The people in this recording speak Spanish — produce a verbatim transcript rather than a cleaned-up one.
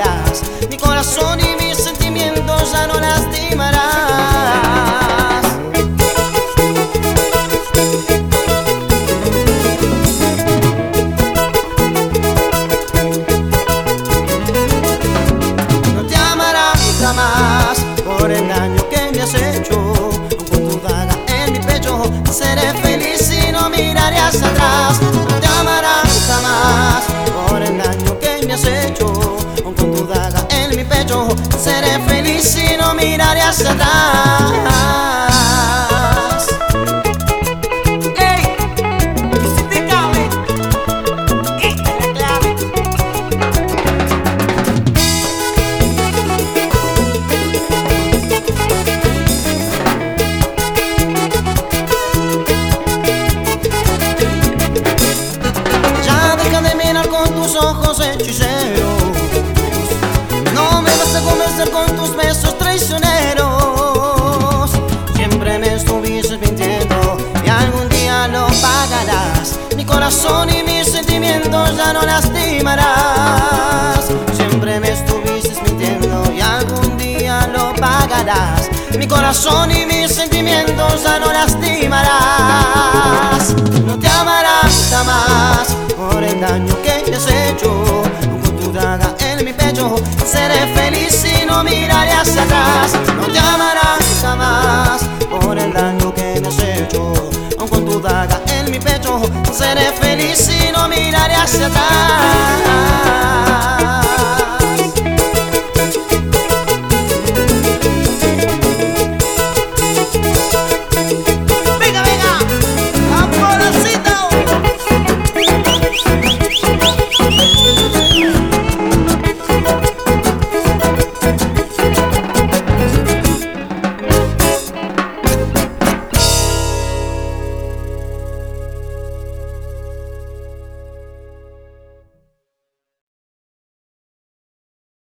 pagarás. Mi corazón y mis sentimientos ya no lastimarás. No te amarás jamás por el daño que me has hecho. Con tu daga en mi pecho seré feliz y no miraré hacia atrás. No te amarás jamás por el daño que me has hecho. Con tu daga en mi pecho seré feliz y no miraré hacia atrás. Ey, y si te cabe, esta es la clave. Ya deja de mirar con tus ojos hechiceros. No me vas a convencer con tus besos traicioneros. Siempre me estuviste mintiendo y algún día lo pagarás. Mi corazón y mis sentimientos ya no lastimarás. Siempre me estuviste mintiendo y algún día lo pagarás. Mi corazón y mis sentimientos ya no lastimarás. No te amarás jamás por el daño que te has hecho. Con tu daga en mi pecho seré feliz y no miraré hacia atrás. No te amarás jamás por el daño que me has hecho. Aun con tu daga en mi pecho seré feliz y no miraré hacia atrás.